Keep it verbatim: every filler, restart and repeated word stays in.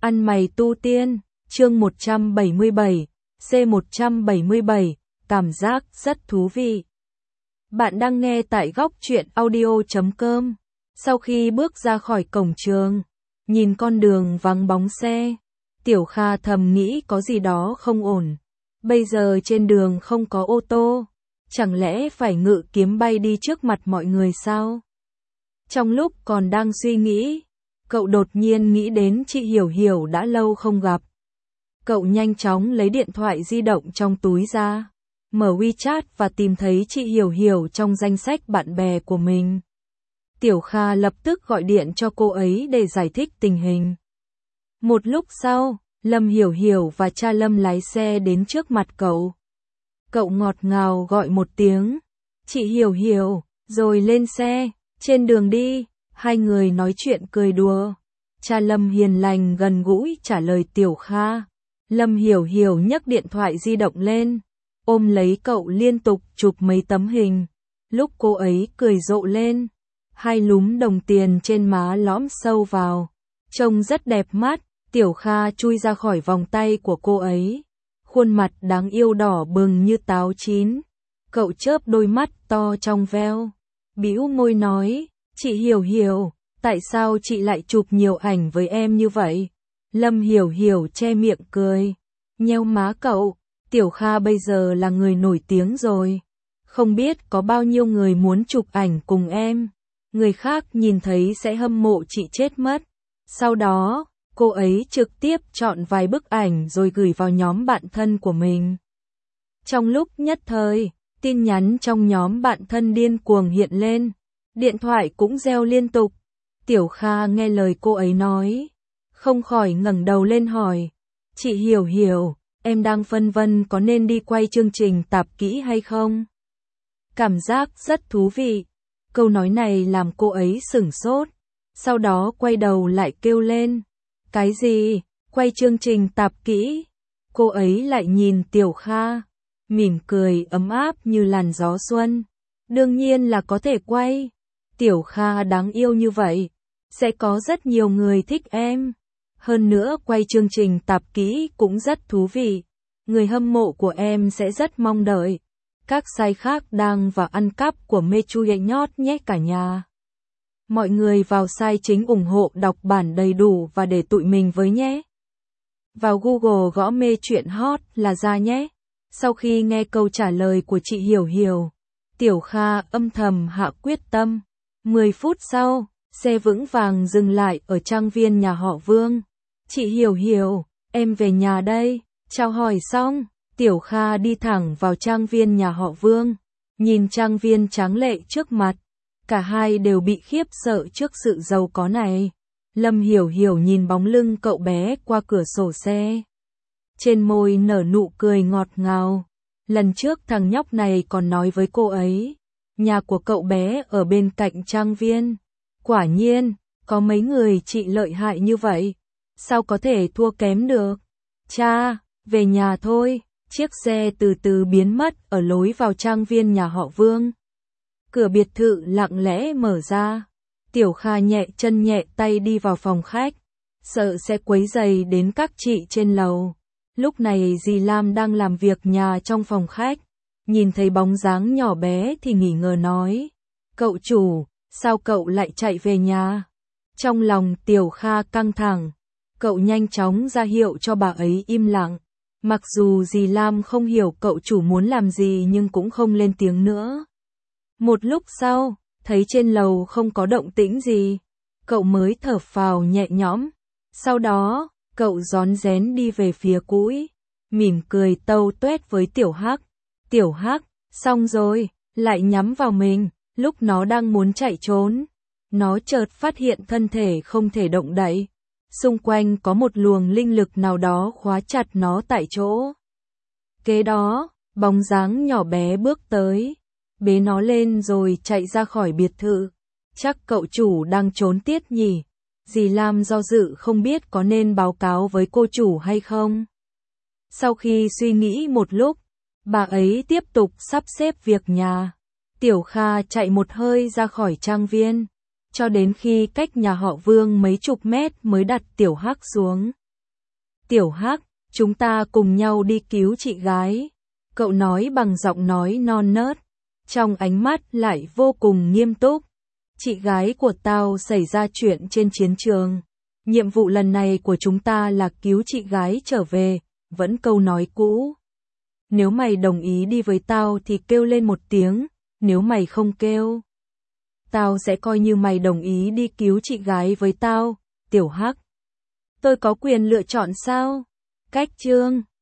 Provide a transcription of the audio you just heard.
Ăn mày tu tiên, chương một trăm bảy mươi bảy, C một trăm bảy mươi bảy, cảm giác rất thú vị. Bạn đang nghe tại góc truyện audio chấm com. Sau khi bước ra khỏi cổng trường, nhìn con đường vắng bóng xe, Tiểu Kha thầm nghĩ có gì đó không ổn. Bây giờ trên đường không có ô tô, chẳng lẽ phải ngự kiếm bay đi trước mặt mọi người sao? Trong lúc còn đang suy nghĩ, cậu đột nhiên nghĩ đến chị Hiểu Hiểu đã lâu không gặp. Cậu nhanh chóng lấy điện thoại di động trong túi ra, mở WeChat và tìm thấy chị Hiểu Hiểu trong danh sách bạn bè của mình. Tiểu Kha lập tức gọi điện cho cô ấy để giải thích tình hình. Một lúc sau, Lâm Hiểu Hiểu và cha Lâm lái xe đến trước mặt cậu. Cậu ngọt ngào gọi một tiếng, chị Hiểu Hiểu, rồi lên xe. Trên đường đi, hai người nói chuyện cười đùa. Cha Lâm hiền lành gần gũi trả lời Tiểu Kha. Lâm Hiểu Hiểu nhấc điện thoại di động lên, ôm lấy cậu liên tục chụp mấy tấm hình. Lúc cô ấy cười rộ lên, hai lúm đồng tiền trên má lõm sâu vào, trông rất đẹp mắt. Tiểu Kha chui ra khỏi vòng tay của cô ấy, khuôn mặt đáng yêu đỏ bừng như táo chín. Cậu chớp đôi mắt to trong veo, bĩu môi nói, chị Hiểu Hiểu, tại sao chị lại chụp nhiều ảnh với em như vậy? Lâm Hiểu Hiểu che miệng cười, nheo má cậu. Tiểu Kha bây giờ là người nổi tiếng rồi, không biết có bao nhiêu người muốn chụp ảnh cùng em. Người khác nhìn thấy sẽ hâm mộ chị chết mất. Sau đó, cô ấy trực tiếp chọn vài bức ảnh rồi gửi vào nhóm bạn thân của mình. Trong lúc nhất thời, tin nhắn trong nhóm bạn thân điên cuồng hiện lên, điện thoại cũng reo liên tục. Tiểu Kha nghe lời cô ấy nói, không khỏi ngẩng đầu lên hỏi, chị Hiểu Hiểu, em đang phân vân có nên đi quay chương trình tạp kỹ hay không? Cảm giác rất thú vị. Câu nói này làm cô ấy sửng sốt, sau đó quay đầu lại kêu lên, cái gì, quay chương trình tạp kỹ? Cô ấy lại nhìn Tiểu Kha, mỉm cười ấm áp như làn gió xuân. Đương nhiên là có thể quay. Tiểu Kha đáng yêu như vậy, sẽ có rất nhiều người thích em. Hơn nữa quay chương trình tạp kỹ cũng rất thú vị. Người hâm mộ của em sẽ rất mong đợi. Các site khác đang vào ăn cắp của mê chui nhót nhé cả nhà. Mọi người vào site chính ủng hộ đọc bản đầy đủ và để tụi mình với nhé. Vào Google gõ mê truyện hot là ra nhé. Sau khi nghe câu trả lời của chị Hiểu Hiểu, Tiểu Kha âm thầm hạ quyết tâm. mười phút sau, xe vững vàng dừng lại ở trang viên nhà họ Vương. Chị Hiểu Hiểu, em về nhà đây. Chào hỏi xong, Tiểu Kha đi thẳng vào trang viên nhà họ Vương. Nhìn trang viên tráng lệ trước mặt, cả hai đều bị khiếp sợ trước sự giàu có này. Lâm Hiểu Hiểu nhìn bóng lưng cậu bé qua cửa sổ xe, trên môi nở nụ cười ngọt ngào. Lần trước thằng nhóc này còn nói với cô ấy, nhà của cậu bé ở bên cạnh trang viên. Quả nhiên, có mấy người chị lợi hại như vậy, sao có thể thua kém được. Cha, về nhà thôi. Chiếc xe từ từ biến mất ở lối vào trang viên nhà họ Vương. Cửa biệt thự lặng lẽ mở ra. Tiểu Kha nhẹ chân nhẹ tay đi vào phòng khách, sợ sẽ quấy rầy đến các chị trên lầu. Lúc này dì Lam đang làm việc nhà trong phòng khách, nhìn thấy bóng dáng nhỏ bé thì nghi ngờ nói, cậu chủ, sao cậu lại chạy về nhà? Trong lòng Tiểu Kha căng thẳng, cậu nhanh chóng ra hiệu cho bà ấy im lặng. Mặc dù dì Lam không hiểu cậu chủ muốn làm gì nhưng cũng không lên tiếng nữa. Một lúc sau, thấy trên lầu không có động tĩnh gì, cậu mới thở phào nhẹ nhõm. Sau đó, cậu rón rén đi về phía cũi, mỉm cười tâu tuét với Tiểu Hắc. Tiểu Hắc, xong rồi, lại nhắm vào mình. Lúc nó đang muốn chạy trốn, nó chợt phát hiện thân thể không thể động đậy. Xung quanh có một luồng linh lực nào đó khóa chặt nó tại chỗ. Kế đó, bóng dáng nhỏ bé bước tới, bế nó lên rồi chạy ra khỏi biệt thự. Chắc cậu chủ đang trốn tiết nhỉ? Dì Lam do dự không biết có nên báo cáo với cô chủ hay không. Sau khi suy nghĩ một lúc, bà ấy tiếp tục sắp xếp việc nhà. Tiểu Kha chạy một hơi ra khỏi trang viên, cho đến khi cách nhà họ Vương mấy chục mét mới đặt Tiểu Hắc xuống. Tiểu Hắc, chúng ta cùng nhau đi cứu chị gái. Cậu nói bằng giọng nói non nớt, trong ánh mắt lại vô cùng nghiêm túc. Chị gái của tao xảy ra chuyện trên chiến trường. Nhiệm vụ lần này của chúng ta là cứu chị gái trở về, vẫn câu nói cũ. Nếu mày đồng ý đi với tao thì kêu lên một tiếng, nếu mày không kêu, tao sẽ coi như mày đồng ý đi cứu chị gái với tao. Tiểu Hắc, tôi có quyền lựa chọn sao? Cách chương